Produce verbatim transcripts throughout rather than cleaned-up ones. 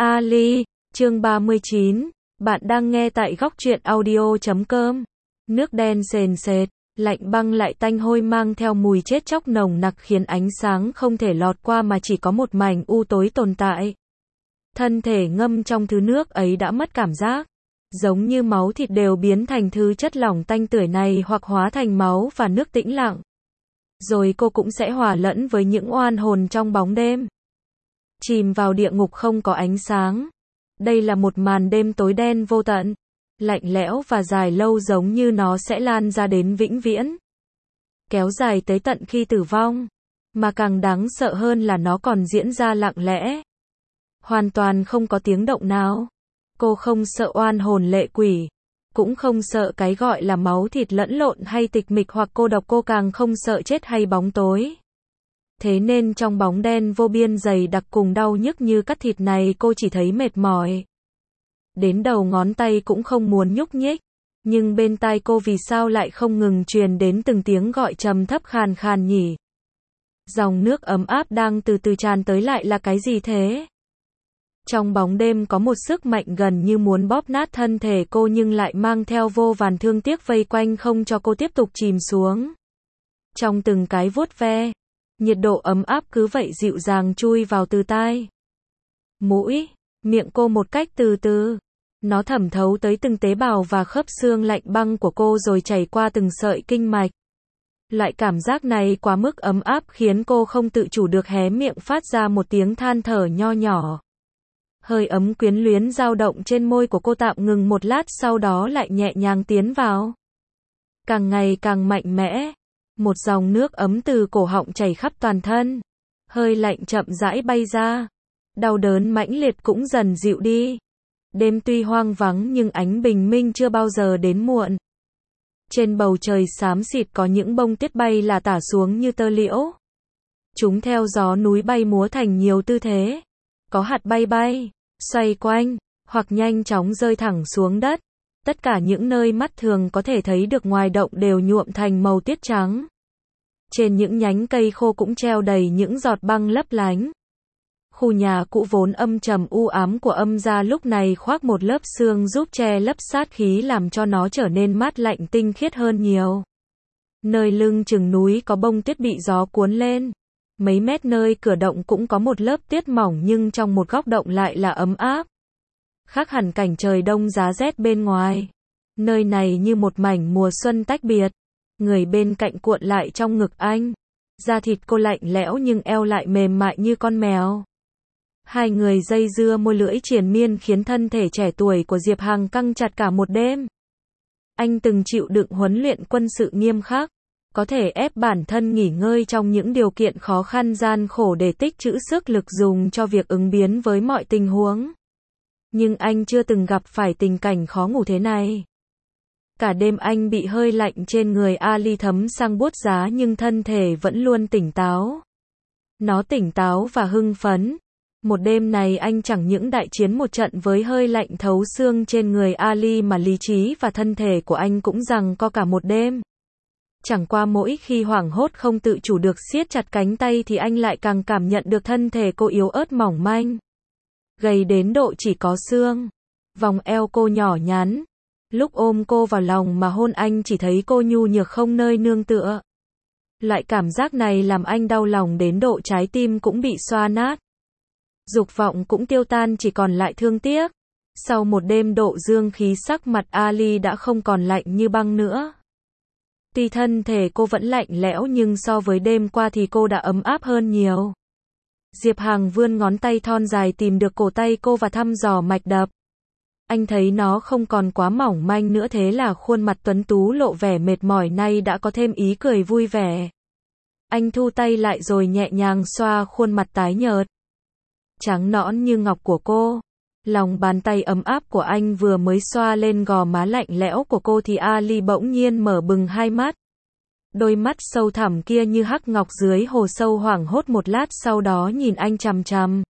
Ali, chương ba mươi chín, bạn đang nghe tại góc truyện audio chấm com. Nước đen sền sệt, lạnh băng lại tanh hôi mang theo mùi chết chóc nồng nặc khiến ánh sáng không thể lọt qua mà chỉ có một mảnh u tối tồn tại. Thân thể ngâm trong thứ nước ấy đã mất cảm giác, giống như máu thịt đều biến thành thứ chất lỏng tanh tưởi này hoặc hóa thành máu và nước tĩnh lặng. Rồi cô cũng sẽ hòa lẫn với những oan hồn trong bóng đêm. Chìm vào địa ngục không có ánh sáng. Đây là một màn đêm tối đen vô tận, lạnh lẽo và dài lâu giống như nó sẽ lan ra đến vĩnh viễn. Kéo dài tới tận khi tử vong. Mà càng đáng sợ hơn là nó còn diễn ra lặng lẽ. Hoàn toàn không có tiếng động nào. Cô không sợ oan hồn lệ quỷ. Cũng không sợ cái gọi là máu thịt lẫn lộn hay tịch mịch hoặc cô độc, cô càng không sợ chết hay bóng tối. Thế nên trong bóng đen vô biên dày đặc cùng đau nhức như cắt thịt này cô chỉ thấy mệt mỏi. Đến đầu ngón tay cũng không muốn nhúc nhích. Nhưng bên tai cô vì sao lại không ngừng truyền đến từng tiếng gọi trầm thấp khàn khàn nhỉ? Dòng nước ấm áp đang từ từ tràn tới lại là cái gì thế? Trong bóng đêm có một sức mạnh gần như muốn bóp nát thân thể cô nhưng lại mang theo vô vàn thương tiếc vây quanh không cho cô tiếp tục chìm xuống. Trong từng cái vuốt ve, nhiệt độ ấm áp cứ vậy dịu dàng chui vào từ tai, mũi, miệng cô một cách từ từ. Nó thẩm thấu tới từng tế bào và khớp xương lạnh băng của cô rồi chảy qua từng sợi kinh mạch. Loại cảm giác này quá mức ấm áp khiến cô không tự chủ được hé miệng phát ra một tiếng than thở nho nhỏ. Hơi ấm quyến luyến dao động trên môi của cô tạm ngừng một lát, sau đó lại nhẹ nhàng tiến vào. Càng ngày càng mạnh mẽ. Một dòng nước ấm từ cổ họng chảy khắp toàn thân. Hơi lạnh chậm rãi bay ra. Đau đớn mãnh liệt cũng dần dịu đi. Đêm tuy hoang vắng nhưng ánh bình minh chưa bao giờ đến muộn. Trên bầu trời xám xịt có những bông tuyết bay là tả xuống như tơ liễu. Chúng theo gió núi bay múa thành nhiều tư thế. Có hạt bay bay, xoay quanh, hoặc nhanh chóng rơi thẳng xuống đất. Tất cả những nơi mắt thường có thể thấy được ngoài động đều nhuộm thành màu tiết trắng. Trên những nhánh cây khô cũng treo đầy những giọt băng lấp lánh. Khu nhà cũ vốn âm trầm u ám của âm gia lúc này khoác một lớp sương giúp che lấp sát khí làm cho nó trở nên mát lạnh tinh khiết hơn nhiều. Nơi lưng chừng núi có bông tuyết bị gió cuốn lên. Mấy mét nơi cửa động cũng có một lớp tuyết mỏng nhưng trong một góc động lại là ấm áp. Khác hẳn cảnh trời đông giá rét bên ngoài. Nơi này như một mảnh mùa xuân tách biệt. Người bên cạnh cuộn lại trong ngực anh. Da thịt cô lạnh lẽo nhưng eo lại mềm mại như con mèo. Hai người dây dưa môi lưỡi triền miên khiến thân thể trẻ tuổi của Diệp Hằng căng chặt cả một đêm. Anh từng chịu đựng huấn luyện quân sự nghiêm khắc. Có thể ép bản thân nghỉ ngơi trong những điều kiện khó khăn gian khổ để tích trữ sức lực dùng cho việc ứng biến với mọi tình huống. Nhưng anh chưa từng gặp phải tình cảnh khó ngủ thế này. Cả đêm anh bị hơi lạnh trên người Ali thấm sang buốt giá nhưng thân thể vẫn luôn tỉnh táo. Nó tỉnh táo và hưng phấn. Một đêm này anh chẳng những đại chiến một trận với hơi lạnh thấu xương trên người Ali mà lý trí và thân thể của anh cũng giằng co cả một đêm. Chẳng qua mỗi khi hoảng hốt không tự chủ được siết chặt cánh tay thì anh lại càng cảm nhận được thân thể cô yếu ớt mỏng manh. Gầy đến độ chỉ có xương. Vòng eo cô nhỏ nhắn. Lúc ôm cô vào lòng mà hôn anh chỉ thấy cô nhu nhược không nơi nương tựa. Loại cảm giác này làm anh đau lòng đến độ trái tim cũng bị xoa nát. Dục vọng cũng tiêu tan chỉ còn lại thương tiếc. Sau một đêm độ dương khí sắc mặt Ali đã không còn lạnh như băng nữa. Tuy thân thể cô vẫn lạnh lẽo nhưng so với đêm qua thì cô đã ấm áp hơn nhiều. Diệp Hằng vươn ngón tay thon dài tìm được cổ tay cô và thăm dò mạch đập. Anh thấy nó không còn quá mỏng manh nữa, thế là khuôn mặt tuấn tú lộ vẻ mệt mỏi nay đã có thêm ý cười vui vẻ. Anh thu tay lại rồi nhẹ nhàng xoa khuôn mặt tái nhợt, trắng nõn như ngọc của cô. Lòng bàn tay ấm áp của anh vừa mới xoa lên gò má lạnh lẽo của cô thì Ali bỗng nhiên mở bừng hai mắt. Đôi mắt sâu thẳm kia như hắc ngọc dưới hồ sâu, hoảng hốt một lát sau đó nhìn anh chằm chằm.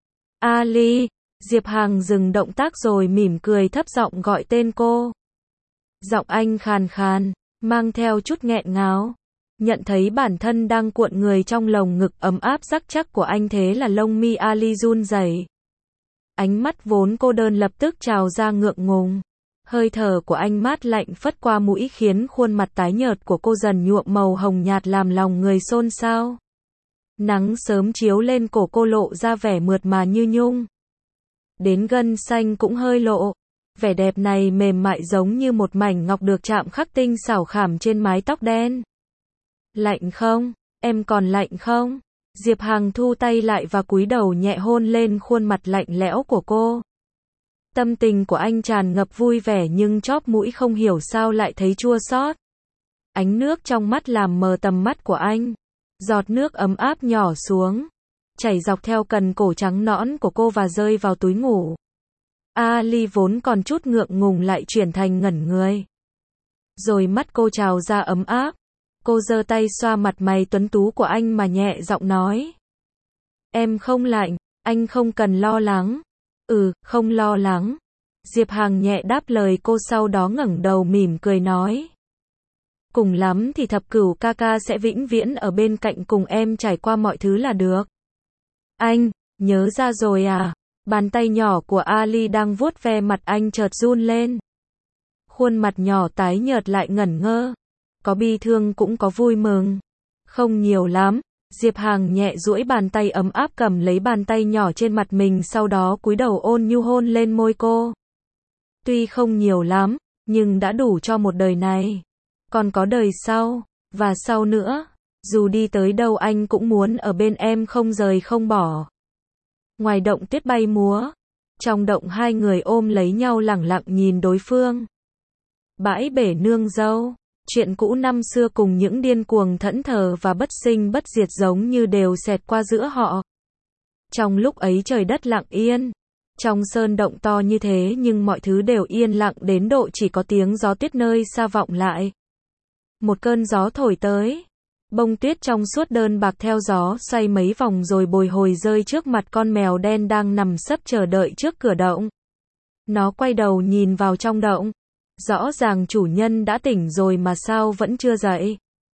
Ali, Diệp Hằng dừng động tác rồi mỉm cười thấp giọng gọi tên cô. Giọng anh khàn khàn, mang theo chút nghẹn ngào. Nhận thấy bản thân đang cuộn người trong lồng ngực ấm áp rắc chắc của anh thế là lông mi Ali run rẩy. Ánh mắt vốn cô đơn lập tức trào ra ngượng ngùng. Hơi thở của anh mát lạnh phất qua mũi khiến khuôn mặt tái nhợt của cô dần nhuộm màu hồng nhạt làm lòng người xôn xao. Nắng sớm chiếu lên cổ cô lộ ra vẻ mượt mà như nhung. Đến gân xanh cũng hơi lộ. Vẻ đẹp này mềm mại giống như một mảnh ngọc được chạm khắc tinh xảo khảm trên mái tóc đen. Lạnh không? Em còn lạnh không? Diệp Hằng thu tay lại và cúi đầu nhẹ hôn lên khuôn mặt lạnh lẽo của cô. Tâm tình của anh tràn ngập vui vẻ nhưng chóp mũi không hiểu sao lại thấy chua xót. Ánh nước trong mắt làm mờ tầm mắt của anh. Giọt nước ấm áp nhỏ xuống, chảy dọc theo cần cổ trắng nõn của cô và rơi vào túi ngủ. Ali vốn còn chút ngượng ngùng lại chuyển thành ngẩn người. Rồi mắt cô trào ra ấm áp. Cô giơ tay xoa mặt mày tuấn tú của anh mà nhẹ giọng nói. Em không lạnh, anh không cần lo lắng. Ừ, không lo lắng. Diệp Hằng nhẹ đáp lời cô sau đó ngẩng đầu mỉm cười nói. Cùng lắm thì thập cửu ca ca sẽ vĩnh viễn ở bên cạnh cùng em trải qua mọi thứ là được. Anh, nhớ ra rồi à? Bàn tay nhỏ của Ali đang vuốt ve mặt anh chợt run lên. Khuôn mặt nhỏ tái nhợt lại ngẩn ngơ. Có bi thương cũng có vui mừng. Không nhiều lắm. Diệp Hằng nhẹ duỗi bàn tay ấm áp cầm lấy bàn tay nhỏ trên mặt mình sau đó cúi đầu ôn nhu hôn lên môi cô. Tuy không nhiều lắm, nhưng đã đủ cho một đời này. Còn có đời sau, và sau nữa. Dù đi tới đâu anh cũng muốn ở bên em không rời không bỏ. Ngoài động tuyết bay múa. Trong động hai người ôm lấy nhau lẳng lặng nhìn đối phương. Bãi bể nương dâu. Chuyện cũ năm xưa cùng những điên cuồng thẫn thờ và bất sinh bất diệt giống như đều xẹt qua giữa họ. Trong lúc ấy trời đất lặng yên. Trong sơn động to như thế nhưng mọi thứ đều yên lặng đến độ chỉ có tiếng gió tuyết nơi xa vọng lại. Một cơn gió thổi tới. Bông tuyết trong suốt đơn bạc theo gió xoay mấy vòng rồi bồi hồi rơi trước mặt con mèo đen đang nằm sấp chờ đợi trước cửa động. Nó quay đầu nhìn vào trong động. Rõ ràng chủ nhân đã tỉnh rồi mà sao vẫn chưa dậy.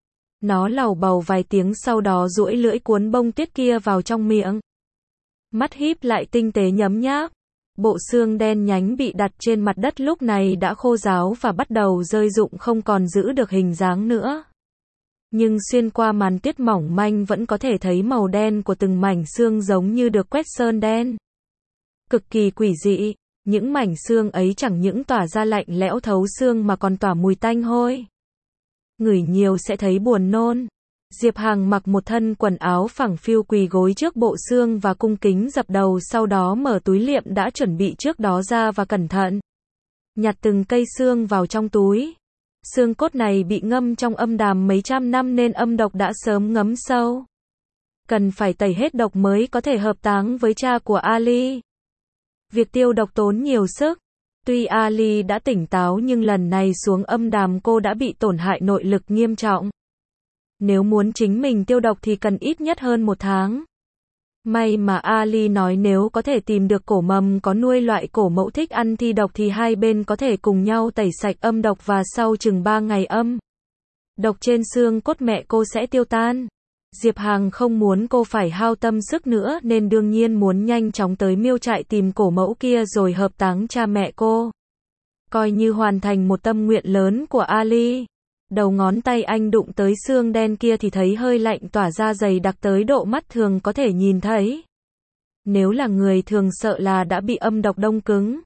Nó lầu bầu vài tiếng sau đó duỗi lưỡi cuốn bông tuyết kia vào trong miệng. Mắt híp lại tinh tế nhấm nháp. Bộ xương đen nhánh bị đặt trên mặt đất lúc này đã khô ráo và bắt đầu rơi rụng không còn giữ được hình dáng nữa. Nhưng xuyên qua màn tuyết mỏng manh vẫn có thể thấy màu đen của từng mảnh xương giống như được quét sơn đen. Cực kỳ quỷ dị. Những mảnh xương ấy chẳng những tỏa ra lạnh lẽo thấu xương mà còn tỏa mùi tanh hôi. Ngửi nhiều sẽ thấy buồn nôn. Diệp Hằng mặc một thân quần áo phẳng phiu quỳ gối trước bộ xương và cung kính dập đầu sau đó mở túi liệm đã chuẩn bị trước đó ra và cẩn thận nhặt từng cây xương vào trong túi. Xương cốt này bị ngâm trong âm đàm mấy trăm năm nên âm độc đã sớm ngấm sâu. Cần phải tẩy hết độc mới có thể hợp táng với cha của Ali. Việc tiêu độc tốn nhiều sức. Tuy Ali đã tỉnh táo nhưng lần này xuống âm đàm cô đã bị tổn hại nội lực nghiêm trọng. Nếu muốn chính mình tiêu độc thì cần ít nhất hơn một tháng. May mà Ali nói nếu có thể tìm được cổ mầm có nuôi loại cổ mẫu thích ăn thi độc thì hai bên có thể cùng nhau tẩy sạch âm độc và sau chừng ba ngày âm độc trên xương cốt mẹ cô sẽ tiêu tan. Diệp Hằng không muốn cô phải hao tâm sức nữa nên đương nhiên muốn nhanh chóng tới miêu trại tìm cổ mẫu kia rồi hợp táng cha mẹ cô. Coi như hoàn thành một tâm nguyện lớn của Ali. Đầu ngón tay anh đụng tới xương đen kia thì thấy hơi lạnh tỏa ra dày đặc tới độ mắt thường có thể nhìn thấy. Nếu là người thường sợ là đã bị âm độc đông cứng.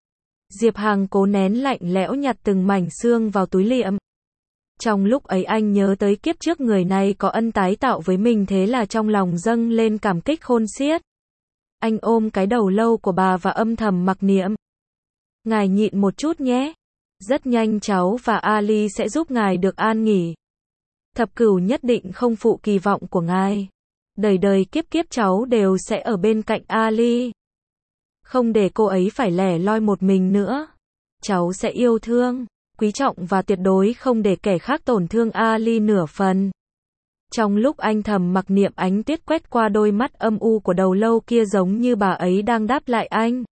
Diệp Hằng cố nén lạnh lẽo nhặt từng mảnh xương vào túi liệm. Trong lúc ấy anh nhớ tới kiếp trước người này có ân tái tạo với mình thế là trong lòng dâng lên cảm kích khôn xiết. Anh ôm cái đầu lâu của bà và âm thầm mặc niệm. Ngài nhịn một chút nhé. Rất nhanh cháu và Ali sẽ giúp ngài được an nghỉ. Thập cửu nhất định không phụ kỳ vọng của ngài. Đời đời kiếp kiếp cháu đều sẽ ở bên cạnh Ali. Không để cô ấy phải lẻ loi một mình nữa. Cháu sẽ yêu thương, quý trọng và tuyệt đối không để kẻ khác tổn thương Ali nửa phần. Trong lúc anh thầm mặc niệm ánh tuyết quét qua đôi mắt âm u của đầu lâu kia giống như bà ấy đang đáp lại anh.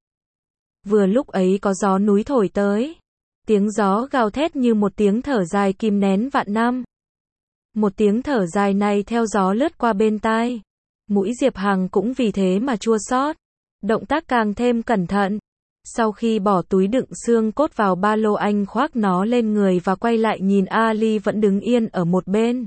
Vừa lúc ấy có gió núi thổi tới. Tiếng gió gào thét như một tiếng thở dài kìm nén vạn năm. Một tiếng thở dài này theo gió lướt qua bên tai. Mũi Diệp Hằng cũng vì thế mà chua xót. Động tác càng thêm cẩn thận. Sau khi bỏ túi đựng xương cốt vào ba lô, anh khoác nó lên người và quay lại nhìn Ali vẫn đứng yên ở một bên.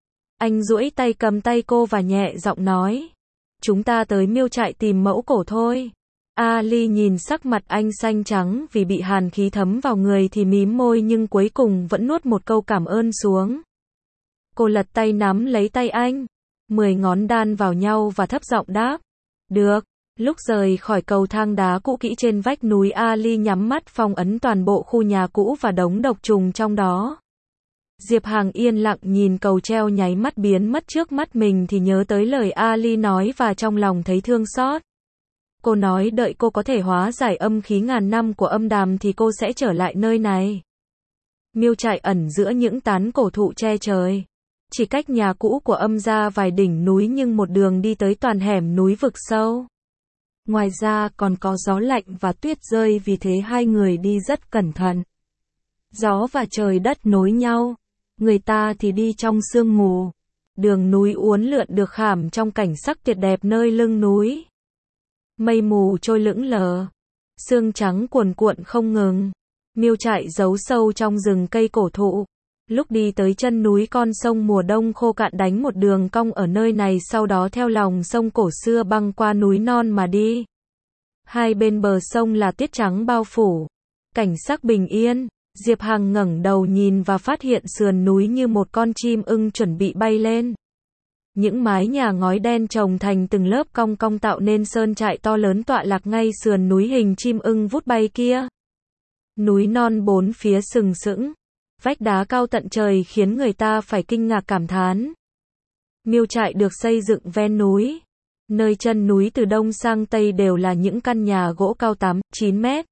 Anh duỗi tay cầm tay cô và nhẹ giọng nói. Chúng ta tới miêu trại tìm mẫu cổ thôi. Ali nhìn sắc mặt anh xanh trắng vì bị hàn khí thấm vào người thì mím môi nhưng cuối cùng vẫn nuốt một câu cảm ơn xuống. Cô lật tay nắm lấy tay anh. Mười ngón đan vào nhau và thấp giọng đáp. Được. Lúc rời khỏi cầu thang đá cũ kỹ trên vách núi, Ali nhắm mắt phong ấn toàn bộ khu nhà cũ và đống độc trùng trong đó. Diệp Hằng yên lặng nhìn cầu treo nháy mắt biến mất trước mắt mình thì nhớ tới lời Ali nói và trong lòng thấy thương xót. Cô nói đợi cô có thể hóa giải âm khí ngàn năm của âm đàm thì cô sẽ trở lại nơi này. Miêu trại ẩn giữa những tán cổ thụ che trời. Chỉ cách nhà cũ của âm gia vài đỉnh núi nhưng một đường đi tới toàn hẻm núi vực sâu. Ngoài ra còn có gió lạnh và tuyết rơi vì thế hai người đi rất cẩn thận. Gió và trời đất nối nhau. Người ta thì đi trong sương mù. Đường núi uốn lượn được khảm trong cảnh sắc tuyệt đẹp nơi lưng núi. Mây mù trôi lững lờ. Sương trắng cuồn cuộn không ngừng. Miêu trại giấu sâu trong rừng cây cổ thụ. Lúc đi tới chân núi, con sông mùa đông khô cạn đánh một đường cong ở nơi này, sau đó theo lòng sông cổ xưa băng qua núi non mà đi. Hai bên bờ sông là tuyết trắng bao phủ. Cảnh sắc bình yên. Diệp Hằng ngẩng đầu nhìn và phát hiện sườn núi như một con chim ưng chuẩn bị bay lên. Những mái nhà ngói đen chồng thành từng lớp cong cong tạo nên sơn trại to lớn tọa lạc ngay sườn núi hình chim ưng vút bay kia. Núi non bốn phía sừng sững. Vách đá cao tận trời khiến người ta phải kinh ngạc cảm thán. Miêu trại được xây dựng ven núi. Nơi chân núi từ đông sang tây đều là những căn nhà gỗ cao tám, chín mét.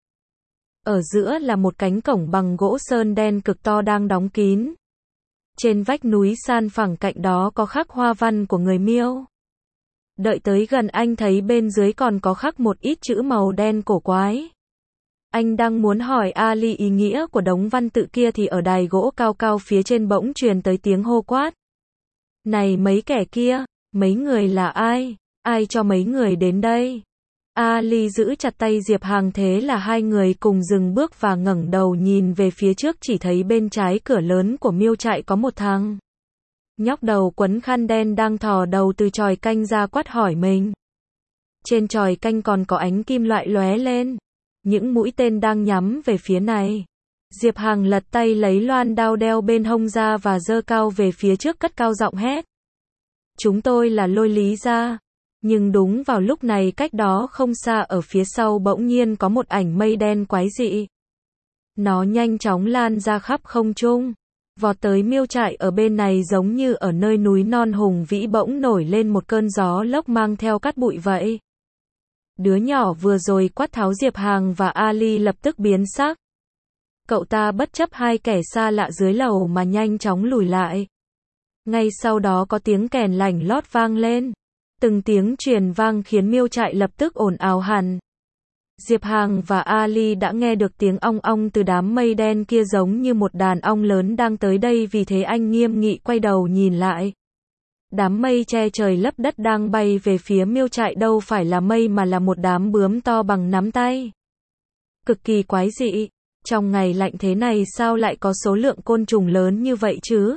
Ở giữa là một cánh cổng bằng gỗ sơn đen cực to đang đóng kín. Trên vách núi san phẳng cạnh đó có khắc hoa văn của người Miêu. Đợi tới gần anh thấy bên dưới còn có khắc một ít chữ màu đen cổ quái. Anh đang muốn hỏi Ali ý nghĩa của đống văn tự kia thì ở đài gỗ cao cao phía trên bỗng truyền tới tiếng hô quát. Này mấy kẻ kia, mấy người là ai? Ai cho mấy người đến đây? Ali giữ chặt tay Diệp Hằng, thế là hai người cùng dừng bước và ngẩng đầu nhìn về phía trước, chỉ thấy bên trái cửa lớn của miêu trại có một thằng nhóc đầu quấn khăn đen đang thò đầu từ chòi canh ra quát hỏi mình. Trên chòi canh còn có ánh kim loại lóe lên. Những mũi tên đang nhắm về phía này. Diệp Hằng lật tay lấy loan đao đeo bên hông ra và giơ cao về phía trước, cất cao giọng hét. Chúng tôi là Lôi Lý gia. Nhưng đúng vào lúc này, cách đó không xa ở phía sau bỗng nhiên có một ảnh mây đen quái dị. Nó nhanh chóng lan ra khắp không trung, vọt tới miêu trại ở bên này, giống như ở nơi núi non hùng vĩ bỗng nổi lên một cơn gió lốc mang theo cát bụi vậy. Đứa nhỏ vừa rồi quát tháo Diệp Hằng và Ali lập tức biến sắc. Cậu ta bất chấp hai kẻ xa lạ dưới lầu mà nhanh chóng lùi lại. Ngay sau đó có tiếng kèn lảnh lót vang lên. Từng tiếng truyền vang khiến miêu trại lập tức ồn ào hẳn. Diệp Hằng và Ali đã nghe được tiếng ong ong từ đám mây đen kia, giống như một đàn ong lớn đang tới đây, vì thế anh nghiêm nghị quay đầu nhìn lại. Đám mây che trời lấp đất đang bay về phía miêu trại đâu phải là mây mà là một đám bướm to bằng nắm tay. Cực kỳ quái dị. Trong ngày lạnh thế này sao lại có số lượng côn trùng lớn như vậy chứ?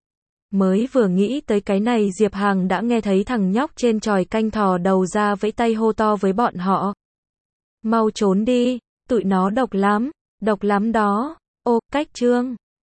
Mới vừa nghĩ tới cái này, Diệp Hằng đã nghe thấy thằng nhóc trên chòi canh thò đầu ra vẫy tay hô to với bọn họ. Mau trốn đi, tụi nó độc lắm, độc lắm đó. Ô, cách trương.